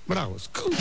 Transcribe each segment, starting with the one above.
Bravo, scoop.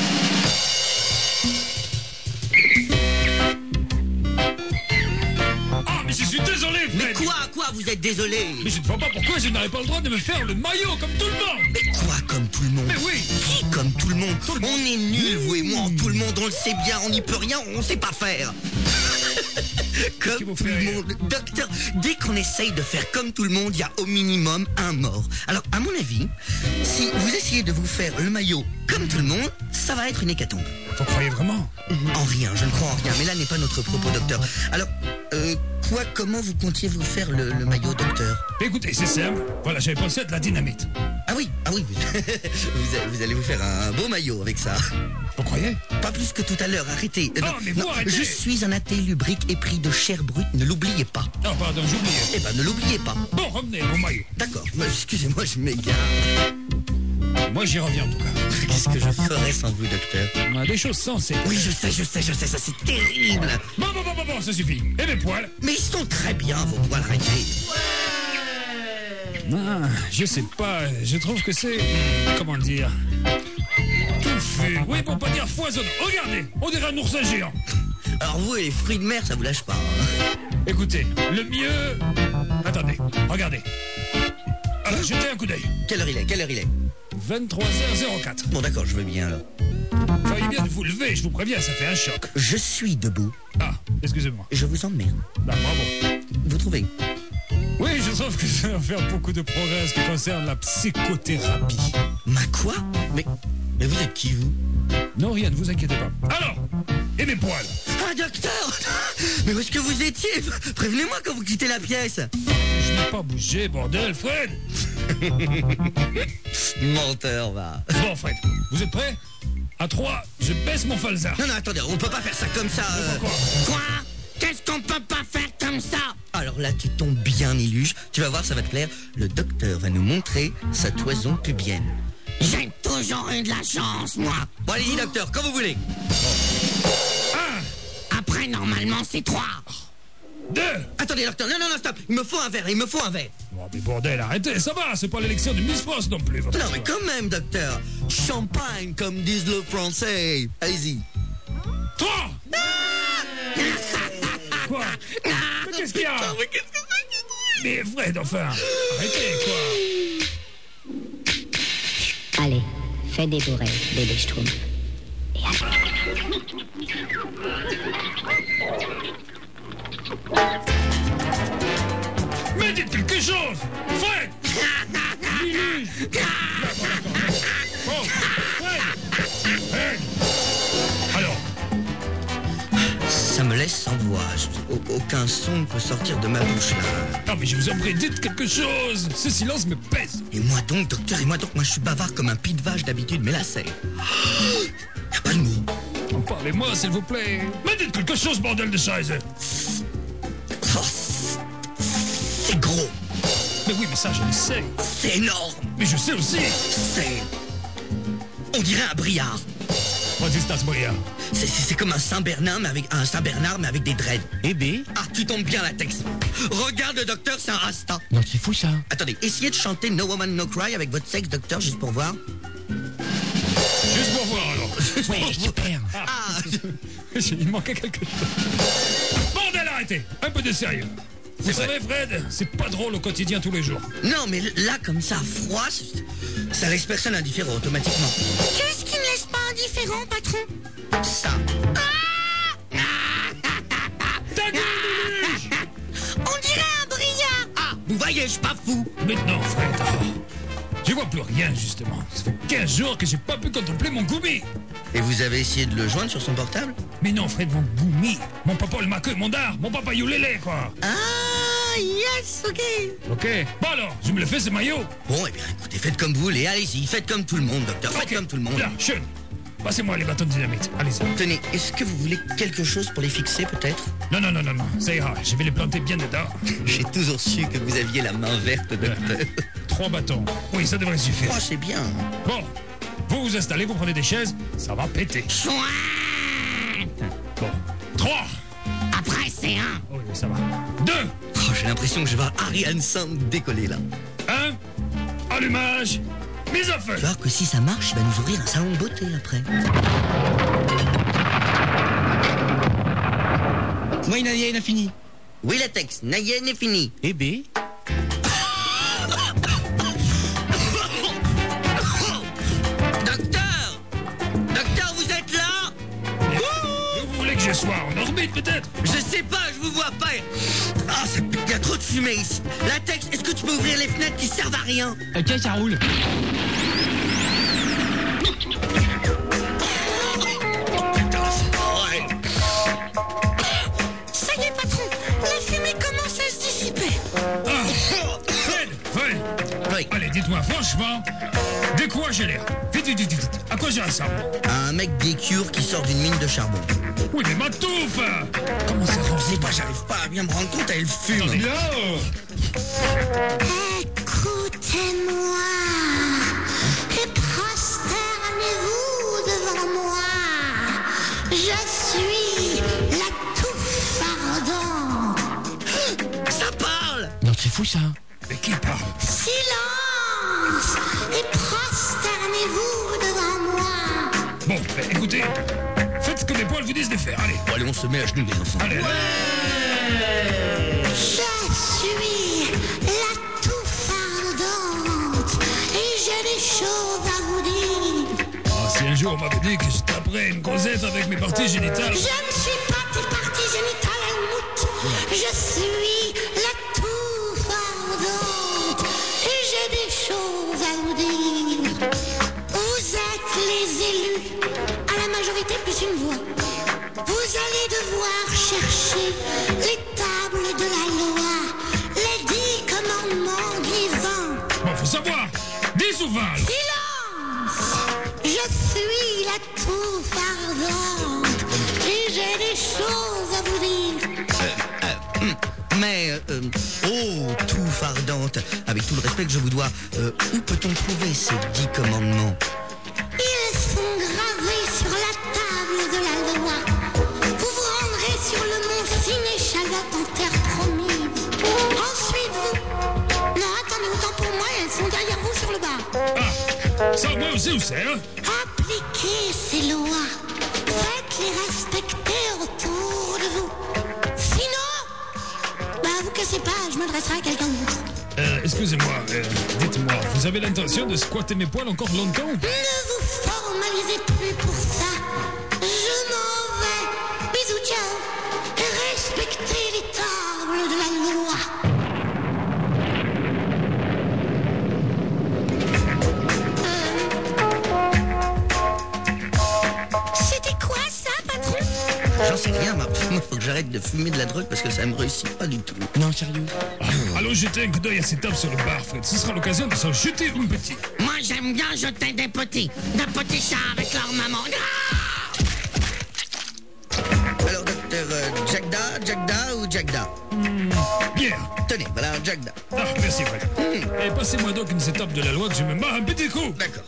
Ah, mais je suis désolé, Fred. Mais quoi, vous êtes désolé? Mais je ne vois pas pourquoi je n'aurais pas le droit de me faire le maillot comme tout le monde. Mais quoi comme tout le monde? Mais oui. Qui comme tout le monde? Tout le monde. On est nuls, vous et moi, tout le monde, on le sait bien, on n'y peut rien, on sait pas faire. qui Comme vous tout fait le rire? monde. Docteur, dès qu'on essaye de faire comme tout le monde, il y a au minimum un mort. Alors, à mon avis, si vous essayez de vous faire le maillot comme tout le monde, ça va être une hécatombe. Vous croyez vraiment? En rien, je ne crois en rien, mais là n'est pas notre propos, docteur. Alors, comment vous comptiez vous faire le maillot, docteur? Écoutez, c'est simple. Voilà, j'avais pensé à de la dynamite. Ah oui, vous allez vous faire un beau maillot avec ça. Vous croyez? Pas plus que tout à l'heure, arrêtez. Ah, mais vous arrêtez. Je suis un athée lubrique épris de chair brute, ne l'oubliez pas. Non, pardon, j'oubliais. Eh ben, ne l'oubliez pas. Bon, revenez au maillot. D'accord, excusez-moi, je m'égare. Moi, j'y reviens en tout cas. Qu'est-ce que je ferais sans vous, docteur? On a des choses sensées. Oui, je sais, ça c'est terrible. Bon, ça suffit. Et mes poils? Mais ils sont très bien, vos poils, arrêtez. Ah, je sais pas, je trouve que c'est... Comment le dire? Touffu. Oui, pour pas dire foisonnant. Regardez, on dirait un oursin géant. Alors vous et les fruits de mer, ça vous lâche pas. Hein. Écoutez, le mieux... Attendez, regardez. Alors, jetez un coup d'œil. Quelle heure il est 23h04. Bon, d'accord, je veux bien, alors. Voyez bien de vous lever, je vous préviens, ça fait un choc. Je suis debout. Ah, excusez-moi. Je vous emmerde. Bah, bravo. Vous trouvez? Oui, je trouve que ça va faire beaucoup de progrès en ce qui concerne la psychothérapie. Ma quoi? Mais vous êtes qui, vous? Non, rien, ne vous inquiétez pas. Alors, et mes poils? Ah, docteur! Mais où est-ce que vous étiez? Prévenez-moi quand vous quittez la pièce. Je n'ai pas bougé, bordel, Fred. Menteur, va. Bon, Fred, vous êtes prêts? À 3, je baisse mon falzar. Non, attendez, on peut pas faire ça comme ça. Pourquoi? Quoi? Qu'est-ce qu'on peut pas faire comme ça? Alors là, tu tombes bien, Iluge. Tu vas voir, ça va te plaire. Le docteur va nous montrer sa toison pubienne. J'ai toujours eu de la chance, moi. Bon, allez-y, docteur, quand vous voulez. 1, Après, normalement, c'est 3. 2. Attendez, docteur, non, stop. Il me faut un verre. Oh, mais bordel, arrêtez, ça va, c'est pas l'élection de Miss France non plus. votre Non, mais histoire. quand même, docteur. Champagne, comme disent les Français. Allez-y. 3. Quoi? Mais qu'est-ce qu'il y a? Mais qu'est-ce que c'est? Mais Fred, enfin, arrêtez, quoi. Allez, fais des bourrées, bébé Schtroumpf. Et Mais dites quelque chose! Fred! Lulu! Bon, Fred! Fred! Alors, Ça me laisse sans voix. Aucun son ne peut sortir de ma bouche, là. non mais je vous en prie, dites quelque chose! Ce silence me pèse! Et moi donc, docteur, moi je suis bavard comme un pied de vache d'habitude, mais là, c'est... Y a pas de mots. Parlez-moi, s'il vous plaît! Mais dites quelque chose, bordel de chaise! Oh, c'est gros, Mais oui, mais ça, je le sais! c'est énorme, Mais je sais aussi! c'est... On dirait un briard. What is that, Moya? C'est comme un Saint-Bernard, mais avec des dreads. Eh ben, Ah, tu tombes bien, la texte. Regarde, le docteur, c'est un rasta. non, c'est fou ça. Attendez, essayez de chanter No Woman No Cry avec votre sexe, docteur, juste pour voir. Juste pour voir, alors! Ouais, super. Ah, Il manquait quelque chose. Bordel, arrêtez! Un peu de sérieux! Vous savez, Fred, c'est pas drôle au quotidien tous les jours. non, mais là, comme ça, froid, ça laisse personne indifférent automatiquement. Qu'est-ce qui me laisse pas indifférent, patron? Ça. Ta gueule, Lulu! On dirait un brillant. Ah, vous voyez, je suis pas fou. Maintenant, Fred, je vois plus rien, justement. Ça fait 15 jours que j'ai pas pu contempler mon goumi. Et vous avez essayé de le joindre sur son portable? Mais non, Fred, mon goumi. Mon papa le maqueux, mon dar, mon papa youlélé, quoi. Ah, yes, ok. Ok. Bon alors, je me le fais, ce maillot. Bon, eh bien, écoutez, faites comme vous voulez, allez-y, faites comme tout le monde, docteur, faites Ok. comme tout le monde. Là, Sean, passez-moi les bâtons de dynamite. Allez-y. Tenez, est-ce que vous voulez quelque chose pour les fixer, peut-être? Non, ça ira. Je vais les planter bien dedans. J'ai toujours su que vous aviez la main verte, docteur. 3 bâtons. Oui, ça devrait suffire. Oh, c'est bien. Bon, vous vous installez, vous prenez des chaises, ça va péter. Chouette. Bon. 3. Après, c'est 1. Oui, ça va. 2. Oh, j'ai l'impression que je vais voir Ariane Sand décoller, là. 1. Allumage. mise à feu. Tu vois que si ça marche, il va nous ouvrir un salon de beauté après. Oui, Nadia, il a fini. Oui, latex, Nayenne est fini. Eh B. Docteur! Docteur, vous êtes là? Vous voulez que je sois en orbite, peut-être? Je sais pas, je vous vois pas. Ah, il y a trop de fumée ici. Latex, est-ce que tu peux ouvrir les fenêtres qui servent à rien? Ok, ça roule. Ça y est, patron. La fumée commence à se dissiper. Ah, Fred, Fred. Oui. Allez, dites-moi franchement, de quoi j'ai l'air? Vite, vite, vite, vite. À quoi j'ai ressemble? Un mec des cures qui sort d'une mine de charbon. Oui, mais ma touffe! Comment ça Je va? sais pas, j'arrive pas à bien me rendre compte, elle fume. Attendez, là! Écoutez-moi et prosternez-vous devant moi. Je suis la touffe ardente. Ça parle! Non, c'est fou ça. Mais qui parle? Silence et prosternez-vous devant moi. Bon, ben, écoutez, faites ce que mes poils vous disent de faire, allez. Bon, allez, on se met à genoux, les enfants. Allez, allez. Je suis la touffe ardente et j'ai des choses à vous dire. Ah, si un jour on m'avait dit que je taperais une causette avec mes parties génitales... Je ne suis pas tes parties génitales, Helmut. Je suis la touffe ardente et j'ai des choses à vous dire. Vous êtes les élus, à la majorité plus une voix. Vous allez devoir chercher les tables de la loi, les 10 commandements divins. Bon, faut savoir, 10 ou 20, alors. Silence! Je suis la touffe ardente et j'ai des choses à vous dire. Mais, oh, touffe ardente, avec tout le respect que je vous dois, où peut-on trouver ces 10 commandements? Ils sont gravés sur la table de la loi. Vous vous rendrez sur le mont Sénéchaloc en terre promise. Ensuite, vous... Non, attendez, autant pour moi, elles sont derrière vous sur le bas. Ah, ça, moi aussi, où c'est, hein? Appliquez ces lois. Faites-les respecter autour de vous. Sinon, vous cassez pas, je m'adresserai à quelqu'un d'autre. Excusez-moi, dites-moi, vous avez l'intention de squatter mes poils encore longtemps ou pas? Ne vous formalisez plus pour ça. Je m'en vais. Bisous, ciao. Et respectez les tables de la loi. C'était quoi ça, patron? J'en sais rien, moi, faut que j'arrête de fumer de la drogue parce que ça me réussit pas du tout. Non, sérieux. Allons jeter un coup d'œil à ces tables sur le bar, Fred. Ce sera l'occasion de s'en jeter une petite. Moi, j'aime bien jeter des petits chats avec leur maman. Alors, docteur, Jagda ou Jagda? Bien. Tenez, voilà Jagda. Ah, merci, Fred. Et passez-moi donc une de ces tables de la loi que je me marre un petit coup. D'accord.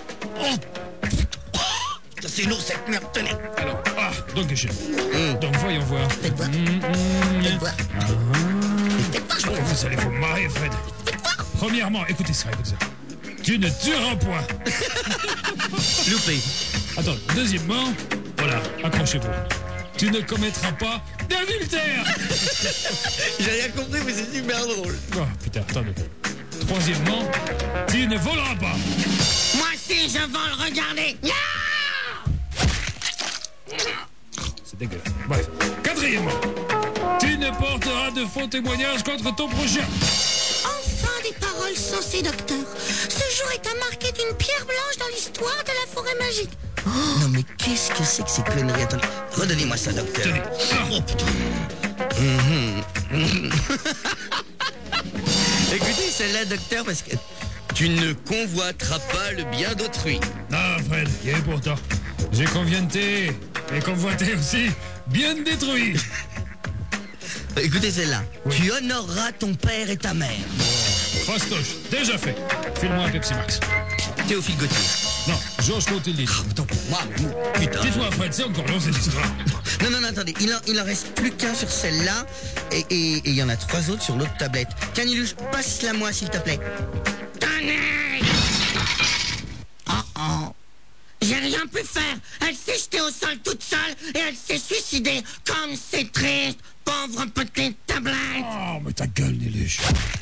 Ça, c'est lourd cette merde, tenez. Alors, donc je... Donc voyons voir. Faites voir. Faites voir. Oh, vous allez vous marrer, Fred. Premièrement, écoutez ça. Tu ne tueras point. Loupé. Attends, deuxièmement, voilà, accrochez-vous. Tu ne commettras pas d'adultère. J'ai rien compris, mais c'est super drôle. Oh, putain, attendez. Troisièmement, tu ne voleras pas. Moi aussi, je vole, regardez. C'est dégueulasse. Bref. Quatrièmement, tu ne porteras de faux témoignages contre ton prochain. Enfin des paroles sensées, docteur. Ce jour est à marquer d'une pierre blanche dans l'histoire de la forêt magique. Non, mais qu'est-ce que c'est que ces conneries? Attendez, redonnez-moi ça, docteur. Tenez. Oh, putain. Écoutez, celle-là, docteur, parce que tu ne convoiteras pas le bien d'autrui. Ah, Fred, et pourtant, j'ai convienté et convoité aussi, bien détruit. Écoutez celle-là. Oui. Tu honoreras ton père et ta mère. Fastoche, déjà fait. File-moi un Pepsi Max. Théophile Gauthier. Non, Georges Clotilde. Autant pour moi, mais putain. Dis-toi, Fred, c'est encore long cette histoire. Non, attendez. Il en reste plus qu'un sur celle-là. Et il y en a 3 autres sur l'autre tablette. Tiens, Niluche, passe-la moi, s'il te plaît. Tenez! J'ai rien pu faire. Elle s'est jetée au sol toute seule et elle s'est suicidée. Comme c'est triste, pauvre petite tablette. Oh, mais ta gueule, Niluche.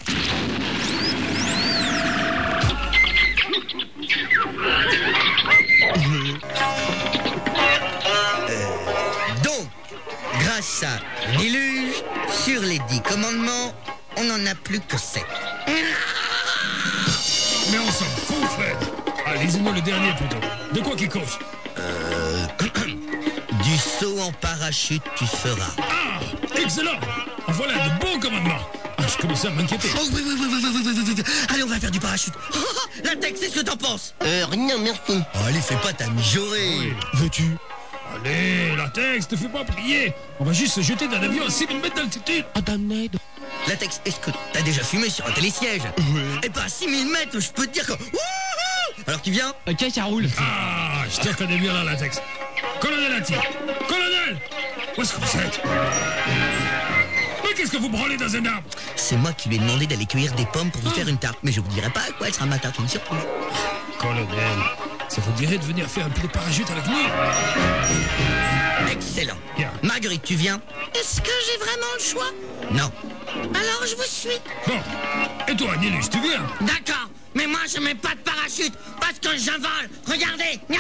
Donc, grâce à Niluge, sur les 10 commandements, on n'en a plus que 7. Mais on s'en fout, Fred. Ah, lisez-moi le dernier, plutôt. De quoi qu'il cause? Du saut en parachute, tu feras. Ah, excellent. En voilà de bons commandements. Ah, je commençais à m'inquiéter. Oh, oui. Allez, on va faire du parachute. Latex, c'est ce que t'en penses? Rien, merci. Oh, allez, fais pas ta mijaurée. Oui. Veux-tu? Allez, Latex, te fais pas prier. On va juste se jeter d'un avion à 6000 mètres d'altitude. Ah, damned. Latex, est-ce que t'as déjà fumé sur un télésiège? Oui. Et pas à 6000 mètres, je peux te dire que... Wouhou! Alors tu viens? Ok, ça roule. Ah, je te reconnais bien là, Latex. Colonel Atti. Colonel! Où est-ce que vous êtes? Mais qu'est-ce que vous branlez dans un arbre? C'est moi qui lui ai demandé d'aller cueillir des pommes pour vous faire une tarte. Mais je vous dirai pas à quoi elle sera ma tarte, une surprise. Colonel, ça vous dirait de venir faire un peu de parachute avec nous? Excellent. Bien. Marguerite, tu viens? Est-ce que j'ai vraiment le choix? Non. Alors je vous suis. Bon. Et toi, Niluche, tu viens? D'accord, mais moi je mets pas de parachute parce que je vole. Regardez. Non!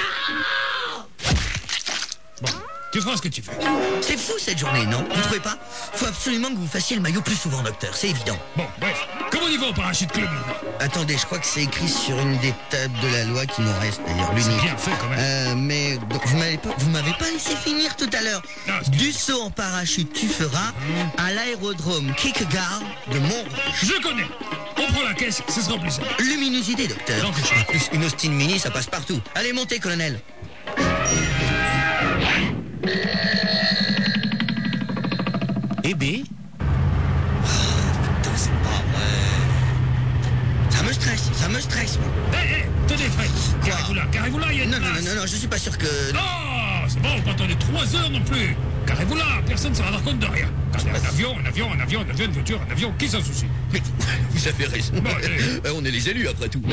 Bon, tu feras ce que tu fais. C'est fou cette journée, non? Vous trouvez pas? Faut absolument que vous fassiez le maillot plus souvent, docteur, c'est évident. Bon, bref. Comment on y va au parachute club? Attendez, je crois que c'est écrit sur une des tables de la loi qui nous reste, d'ailleurs, l'unique. Bien fait, quand même. Mais donc, vous m'avez pas laissé finir tout à l'heure. Non, excuse-moi. Du saut en parachute, tu feras à l'aérodrome Kierkegaard de Montrouge. Je connais. On prend la caisse, ce sera plus simple. Luminosité, docteur. Non, que je- En plus, une Austin Mini, ça passe partout. Allez, montez, colonel. Eh ben, Putain, c'est pas vrai. Ça me stresse, moi. Hé, tenez, Fred. Carrez-vous là, il y a une Non, place. non, je suis pas sûr que... Oh, c'est bon, pas attendre 3 heures non plus. Carrez-vous là, personne ne se rendra compte de rien. Un avion, une voiture, un avion, qui s'en soucie? Mais vous avez raison. Bon, allez. On est les élus, après tout.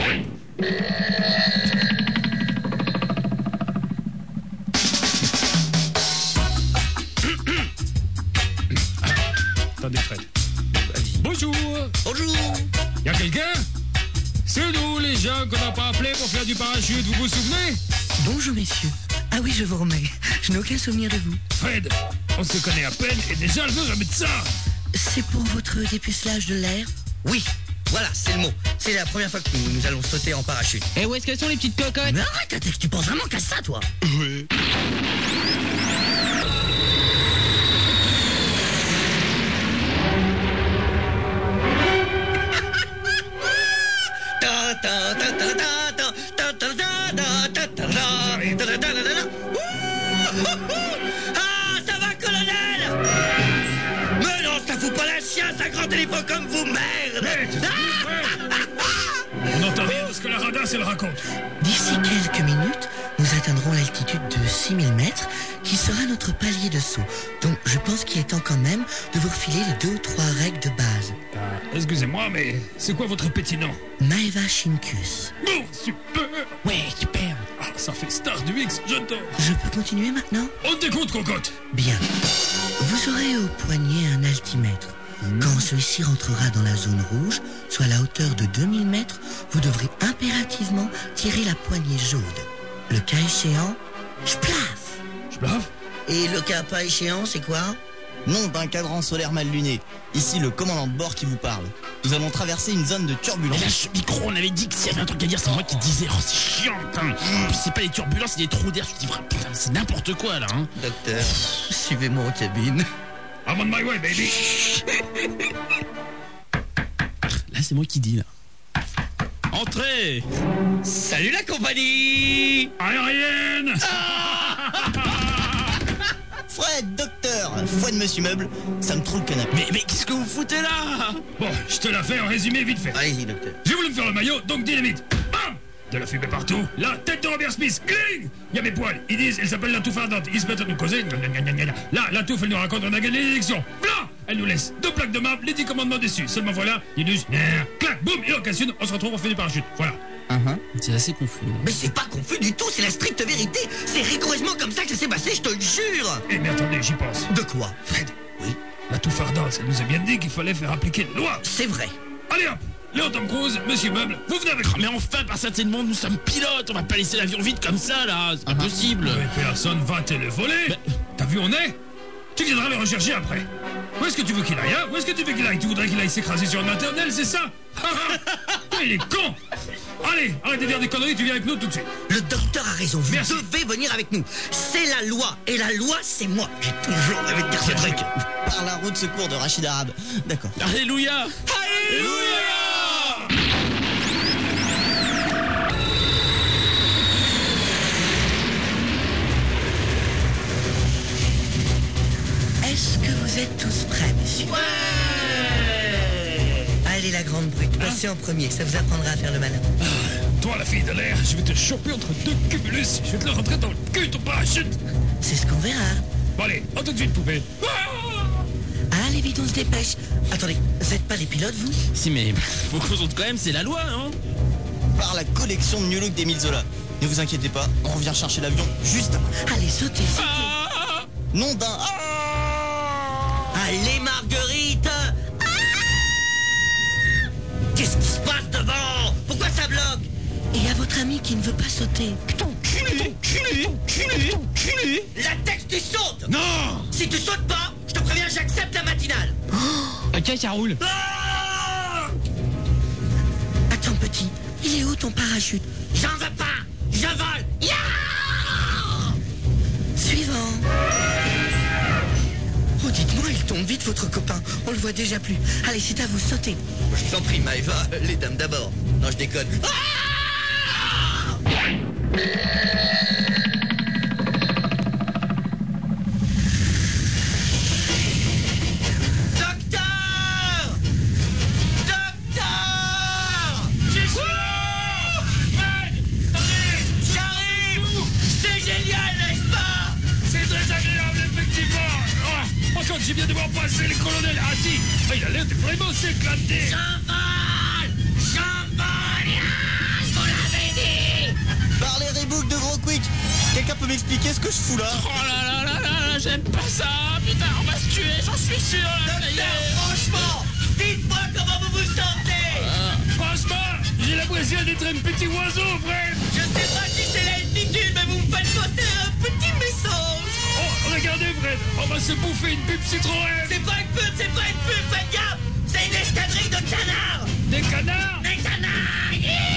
Attendez, Fred. Vas-y. Bonjour. Bonjour. Y a quelqu'un? C'est nous, les gens qu'on n'a pas appelés pour faire du parachute, vous vous souvenez? Bonjour, messieurs. Ah oui, je vous remets. Je n'ai aucun souvenir de vous. Fred, on se connaît à peine et déjà elle veut remettre ça. C'est pour votre dépucelage de l'air? Oui, voilà, c'est le mot. C'est la première fois que nous allons sauter en parachute. et où est-ce que sont les petites cocottes? Mais arrête, Atex, tu penses vraiment qu'à ça, toi? Oui. Ah, ça va, colonel? Mais non, ça fout pas la chiasse, un grand téléphone comme vous, merde! On n'entend rien de ce que la radasse elle raconte. D'ici quelques minutes, nous atteindrons l'altitude de 6000 mètres, qui sera notre palier de saut. Donc, je pense qu'il est temps quand même de vous refiler les 2 ou 3 règles de base. Excusez-moi, mais c'est quoi votre petit nom? Maeva Shinkus. Bon, super. Ouais, super. Ah, ça fait star du mix, j'adore. Je peux continuer maintenant? On t'écoute, cocotte. Bien. Vous aurez au poignet un altimètre. Quand celui-ci rentrera dans la zone rouge, soit à la hauteur de 2000 mètres, vous devrez impérativement tirer la poignée jaune. Le cas échéant, splaf! Je blâve? Et le cas pas échéant, c'est quoi? Nom d'un cadran solaire mal luné. Ici le commandant de bord qui vous parle. Nous allons traverser une zone de turbulence. Mais là, ce micro, on avait dit que s'il y avait un truc à dire, c'est moi qui disais. Oh, c'est chiant, putain. Puis c'est pas les turbulences, c'est des trous d'air. Je te dis, vraiment, putain, c'est n'importe quoi, là, hein. Docteur, suivez-moi en cabine. I'm on my way, baby. Là, c'est moi qui dis, là. Entrez. Salut la compagnie! Aérienne. Fred, docteur, foi de Monsieur Meuble, ça me trouve le canapé. Mais qu'est-ce que vous foutez là? Bon, je te la fais en résumé vite fait. Allez-y, docteur. J'ai voulu me faire le maillot, donc dynamite. Bam! De la fumée partout. La tête de Robert Smith. Cling! Il y a mes poils. Ils disent, elle s'appelle la touffe ardente. Ils se mettent à nous causer. Là, la touffe, elle nous raconte, on a gagné l'élection. Blanc! Elle nous laisse 2 plaques de marbre, les 10 commandements dessus. Seulement voilà, ils disent, clac, boum, et en casse une, on se retrouve, on fait du parachute. Voilà. C'est assez confus. Mais c'est pas confus du tout, c'est la stricte vérité. j'y pense. De quoi? Fred, Oui, la touffe ardente, elle nous a bien dit qu'il fallait faire appliquer la loi. c'est vrai. Allez hop, Léon Tom Cruise, Monsieur Meuble, vous venez avec Oh, moi. mais enfin, par certains monde, nous sommes pilotes. On va pas laisser l'avion vide comme ça, là. C'est pas possible. Mais personne va te le voler. T'as vu, on est? Tu viendras le rechercher après. Où est-ce que tu veux qu'il aille, hein? Où est-ce que tu veux qu'il aille? Tu voudrais qu'il aille s'écraser sur une maternelle, c'est ça? Il est con. Allez, arrête de dire des conneries, tu viens avec nous tout de suite. Le docteur a raison, vous Merci. devez venir avec nous. C'est la loi, et la loi, c'est moi. J'ai toujours rêvé de dire ce truc. Par la roue de secours de Rachid Arabe. D'accord. Alléluia. Est-ce que vous êtes tous prêts, monsieur? Ouais. Allez, la grande brute, passez en premier, ça vous apprendra à faire le malin. Toi, la fille de l'air, je vais te choper entre deux cumulus. Je vais te le rentrer dans le cul, ton parachute. C'est ce qu'on verra. Bon, allez, à tout de suite, poupée. Allez, vite, on se dépêche. Attendez, vous êtes pas les pilotes, vous? Si, mais faut qu'on saute quand même, c'est la loi, hein. Par la collection de New Look d'Émile Zola. Ne vous inquiétez pas, on revient chercher l'avion juste après. Allez, sautez, sautez. Ah, Nom d'un... Allez, Marguerite. Qu'est-ce qui se passe devant? Pourquoi ça bloque? Et à votre ami qui ne veut pas sauter. La tête, tu sautes. non. Si tu sautes pas, je te préviens, j'accepte la matinale. Ok, ça roule. Attends, petit, il est où ton parachute? J'en veux pas. Je vole. Ya! Suivant. Oh, dites-moi, il tombe vite, votre copain. On le voit déjà plus. Allez, c'est à vous, sautez. Je t'en prie, Maëva. Les dames d'abord. Non, je déconne. Docteur! Docteur! J'arrive! C'est génial, n'est-ce pas? C'est très agréable, effectivement. Par contre, j'ai bien de voir passer les colonels. Ah si, il a l'air de vraiment s'éclater. J'envole! J'envole! Je vous l'avais dit! Par les rebooks de Gros Quick. Quelqu'un peut m'expliquer ce que je fous là? Oh là là là là, j'aime pas ça. Putain, on va se tuer, j'en suis sûr. Là, ça y Docteur, est. franchement, dites-moi comment vous vous sentez! Franchement, j'ai l'impression d'être un petit oiseau, frère. Je sais pas si c'est l'altitude, mais vous me faites passer un petit message! Oh, regardez, Fred, on va se bouffer une pub Citroën. C'est pas une pub, c'est pas une pub, faites gaffe! C'est une escadrille de canards! Des canards. Des canards!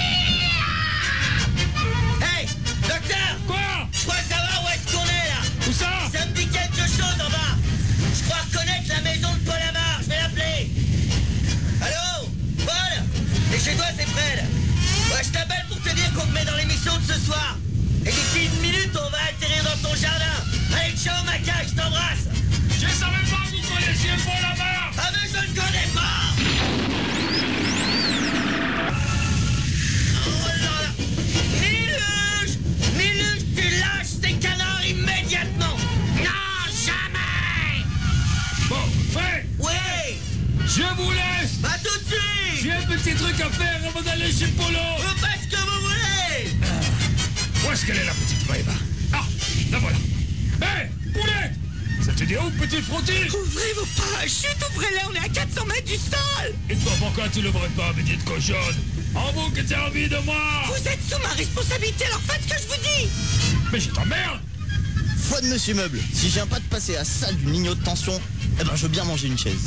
Hey, docteur! Quoi? Je crois savoir où est-ce qu'on est là! Où ça? Ça me dit quelque chose en bas! Je crois reconnaître la maison de Paul Amar, je vais l'appeler! Allô? Paul? T'es chez toi, c'est Fred! Ouais, je t'appelle pour te dire qu'on te met dans l'émission de ce soir! Et d'ici une minute, on va atterrir dans ton jardin! Allez, ciao, Maca, je t'embrasse! Je savais pas que vous connaissiez Paul Amar. Ah, mais je ne connais pas! Oh là là! Miluche! Miluche, tu lâches ces canards immédiatement! Non, jamais! Bon, Fred, Oui! je vous laisse. Pas tout de suite! J'ai un petit truc à faire avant d'aller chez Polo. Vous faites ce que vous voulez! Où est-ce qu'elle est, la petite Maëva? Ah, la voilà. Hé, Poulette! Ça te dit où, petit frottis? Ouvrez vos parachutes, ouvrez-les, on est à 400 mètres du sol! Et toi, pourquoi tu l'ouvres pas, petite cochonne? En vous que t'as envie de moi? Vous êtes sous ma responsabilité, alors faites ce que je vous dis! Mais je t'emmerde. Foi de Monsieur Meuble. Si j'ai un pas de passer à la salle d'une ligne haute tension, eh ben je veux bien manger une chaise.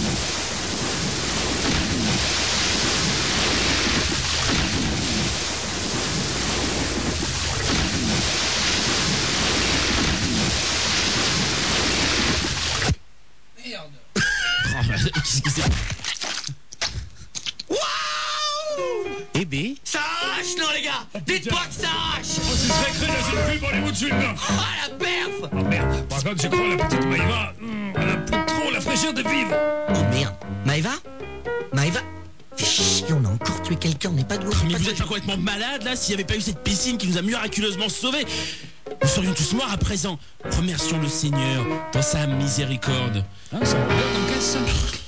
Qu'est-ce qui s'est... Eh ben, Ça arrache, non, les gars! Dites-moi que ça arrache! On se serait cru dans une pub Hollywood celui-là. Ah, la perf! Oh merde. Par contre, je crois la petite Maëva, elle a plus trop la fraîcheur de vivre. Oh merde! Maëva? Maëva? Fais chier, on a encore tué quelqu'un, on n'est pas doué. mais vous êtes pas complètement malade là? S'il n'y avait pas eu cette piscine qui nous a miraculeusement sauvés, nous serions tous morts à présent. Remercions le Seigneur dans sa miséricorde. Hein, ça me regarde en caisse, ça.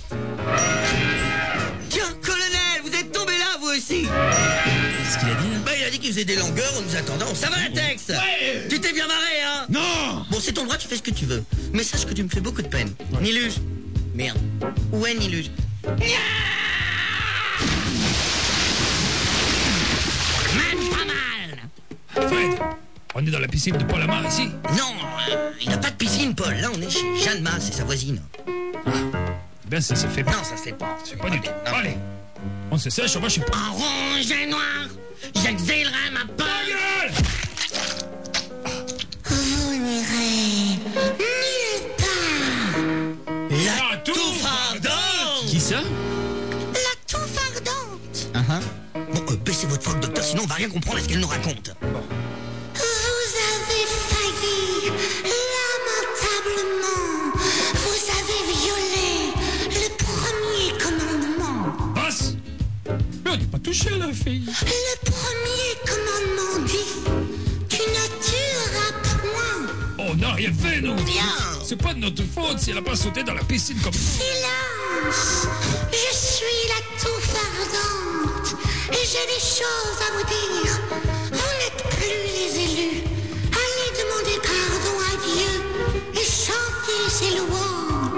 Tiens, colonel, vous êtes tombé là, vous aussi! Qu'est-ce qu'il a dit là? Bah, il a dit qu'il faisait des longueurs en nous attendant. Ça va, la Tex? Ouais! Tu t'es bien marré, hein? Non! Bon, c'est ton droit, tu fais ce que tu veux. Mais sache que tu me fais beaucoup de peine. Ouais. Niluge. Merde. Où est Niluge? Même pas mal. Fred, on est dans la piscine de Paul Amar ici? Non, il n'a pas de piscine, Paul. Là, on est chez Jeanne Masse et sa voisine. Ben, ça se fait pas. Non, ça se fait pas. C'est pas du tout. Allez, on se sèche, on va chez... En rouge et noir, j'exilerai ma peur. Vous n'irez nulle part. La touffe ardente. Qui ça? La touffe ardente. Bon, baissez votre froc, docteur, sinon on va rien comprendre à ce qu'elle nous raconte. Vous avez failli lamentablement. Vous avez violé le premier commandement. Passe. Mais on n'est pas touché à la fille. Le premier commandement dit: tu ne tueras point. On n'a rien fait, nous. Bien. C'est pas de notre faute si elle a pas sauté dans la piscine comme ça. Silence. Je suis la touffe ardente et j'ai des choses à vous dire. Vous n'êtes plus les élus. Allez demander pardon à Dieu et chantez ses louanges.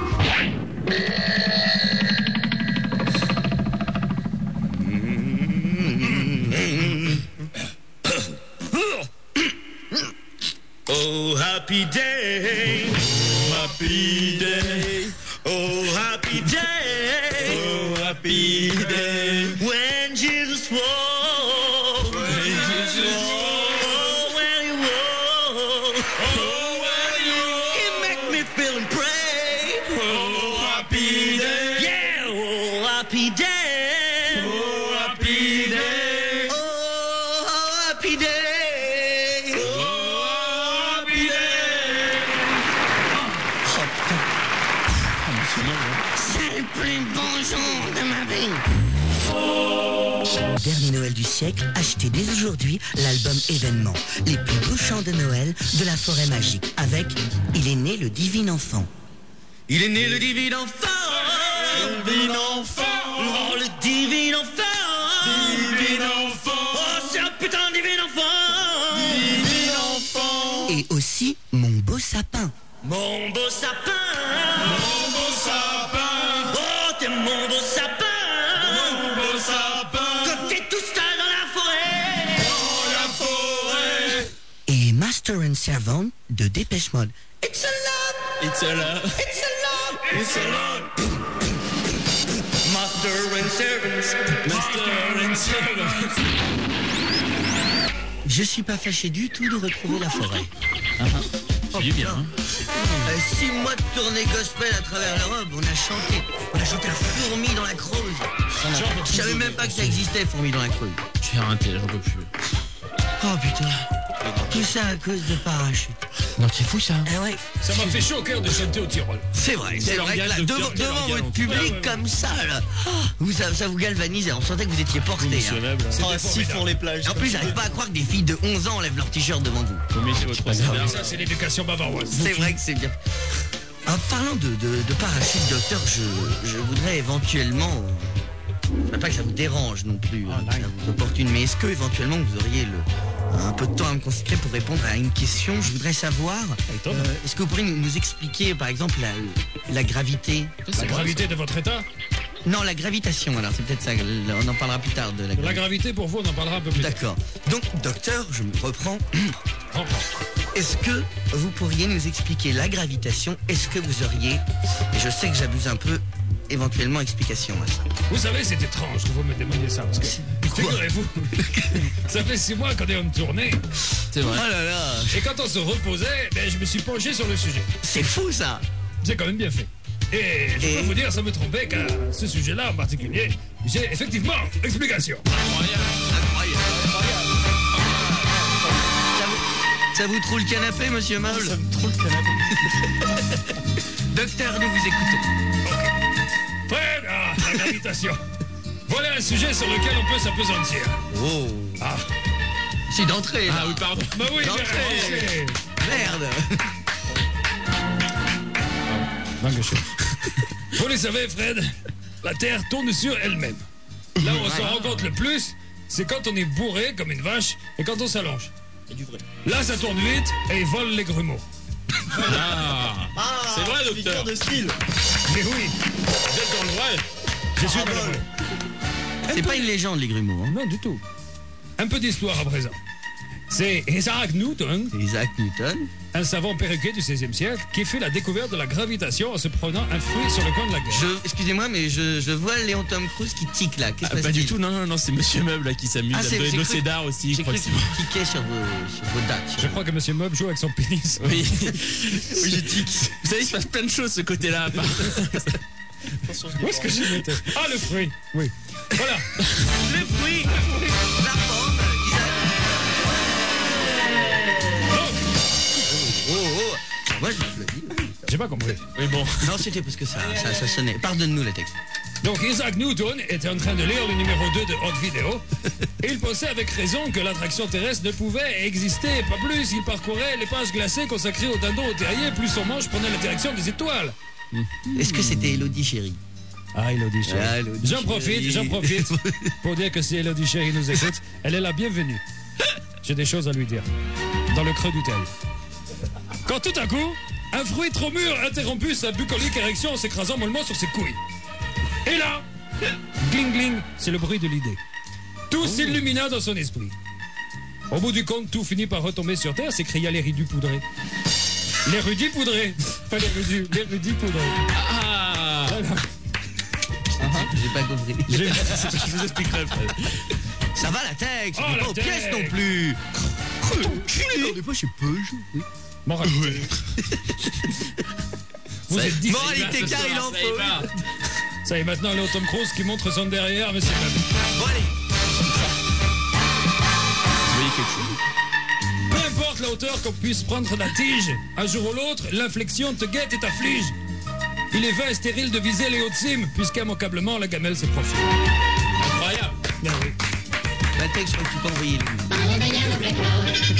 Oh, happy day, happy day, oh, happy day, oh, happy day, when Jesus walked, oh, when he walked, he make me feel and pray, oh, happy day, yeah, oh, happy day, oh, happy day, oh, happy day. C'est le plus bon jour de ma vie. Dernier Noël du siècle, achetez dès aujourd'hui l'album Événement, les plus beaux chants de Noël de la forêt magique, avec Il est né le divin enfant. Il est né le divin enfant, le divin enfant, oh le divin enfant, divin enfant, oh c'est un putain de divin enfant, divin enfant. Et aussi Mon beau sapin. Mon beau sapin, mon beau sapin, oh t'es mon beau sapin, mon beau sapin, quand t'es tout seul dans la forêt, et Master and Servant de Dépêche Mode. It's a love, It's a love. it's a love, it's a love. Master and Servants, Master and Servant. Je suis pas fâché du tout de retrouver la forêt. C'est du bien, hein. 6 mois de tournée gospel à travers l'Europe, on a chanté la fourmi dans la Creuse. Je savais même pas que ça existait, fourmi dans la Creuse. J'ai raté, j'en peux plus. Oh putain, tout ça à cause de parachute. Non, c'est fou ça. Eh ouais, Ça m'a fait chaud au cœur de chanter au Tyrol. c'est vrai que là, devant votre public comme ça, là, ça vous galvanisait, on sentait que vous étiez porté. Hein. Oh, si font les plages. Et en plus, j'arrive pas à croire que des filles de 11 ans enlèvent leur t-shirt devant vous. Vous mettez votre Ça, c'est l'éducation bavaroise. C'est vrai que c'est bien. En parlant de parachute, docteur, je voudrais éventuellement... Pas que ça vous dérange non plus, que ça vous opportune, mais est-ce que éventuellement vous auriez un peu de temps à me consacrer pour répondre à une question? Je voudrais savoir, est-ce que vous pourriez nous expliquer par exemple la gravité? La gravité de votre état? Non, la gravitation, alors c'est peut-être ça, on en parlera plus tard de la La gravité. gravité, pour vous, on en parlera un peu plus tard. D'accord. Donc, docteur, je me reprends. Est-ce que vous pourriez nous expliquer la gravitation? Est-ce que vous auriez, et je sais que j'abuse un peu, éventuellement explication à ça? Vous savez, c'est étrange que vous me demandiez ça, parce que, figurez-vous, ça fait 6 mois qu'on est en tournée, C'est vrai. Oh là là, et quand on se reposait, je me suis penché sur le sujet. c'est fou ça. J'ai quand même bien fait. Et je peux vous dire, ça me trompait qu'à ce sujet-là en particulier, j'ai effectivement explication. Ça vous trouve le canapé, monsieur Maul? Ça me trouve le canapé. Docteur, nous vous écoutons. Très bien, la gravitation. Voilà un sujet sur lequel on peut s'apesantir. Oh. Ah, C'est d'entrée, là. Ah oui, pardon. bah oui, D'entrée. j'ai arrangé. Merde. Vous le savez, Fred, la Terre tourne sur elle-même. Là où on s'en rend compte le plus, c'est quand on est bourré comme une vache et quand on s'allonge. C'est du vrai. Là, ça tourne vite et il vole les grumeaux. Ah, c'est vrai, docteur. figure de style. Mais oui, Vous êtes dans le vrai. je suis Parabole. malheureux. C'est pas une légende, les grumeaux. Hein. Non, du tout. Un peu d'histoire à présent. C'est Isaac Newton, Isaac Newton. un savant perruquier du XVIe siècle, qui fait la découverte de la gravitation en se prenant un fruit sur le coin de la gueule. Excusez-moi, mais je vois Léon Tom Cruise qui tique là. Qu'est-ce Ah, que pas du tout, non, c'est Monsieur Meuble là qui s'amuse à me donner nos cédars aussi. J'ai cru qu'il tiquait sur vos dates. Je crois que Monsieur Mob joue avec son pénis. Oui, oui, je tique. Vous savez, il se passe plein de choses ce côté-là. Où est-ce que j'ai noté? Ah, le fruit. Oui. Voilà. Le fruit, la pomme, Donc, Moi, je le dis. j'ai pas compris. Oui, bon. Non, c'était parce que ça sonnait. Pardonne-nous le texte. Donc Isaac Newton était en train de lire le numéro 2 de Haute Vidéo et il pensait avec raison que l'attraction terrestre ne pouvait exister. Pas plus, il parcourait les pages glacées consacrées aux dindons au terrier, plus son manche prenait la direction des étoiles. Est-ce que c'était Elodie Chérie? Ah, Elodie Chérie. Ah, Elodie J'en Chérie. profite pour dire que si Elodie Chérie nous écoute, elle est la bienvenue. J'ai des choses à lui dire. Dans le creux du terrier. Quand tout à coup, un fruit trop mûr interromput sa bucolique érection en s'écrasant mollement sur ses couilles. Et là, gling gling, c'est le bruit de l'idée. Tout s'illumina dans son esprit. Au bout du compte, tout finit par retomber sur terre, s'écria l'érudit poudré. L'érudit poudré. Pas l'érudit poudré. Ah, Voilà. J'ai pas compris. je vous expliquerai après. Ça va la tech, Oh, c'est la pas aux tech. pièces non plus. Des fois, je sais pas. Moralité. Vous êtes dit. Moralité, car il en faut. Ça y est, maintenant, Léo Tom Cruise qui montre son derrière, monsieur Meuble. Bon, allez. Vous voyez quelque chose? Peu importe la hauteur qu'on puisse prendre la tige, un jour ou l'autre, l'inflexion te guette et t'afflige. Il est vain et stérile de viser les hautes cimes, puisqu'immanquablement la gamelle se profile. Incroyable. Bien oui. La tech, je crois que tu peux envoyer lui. By the yellow brick road,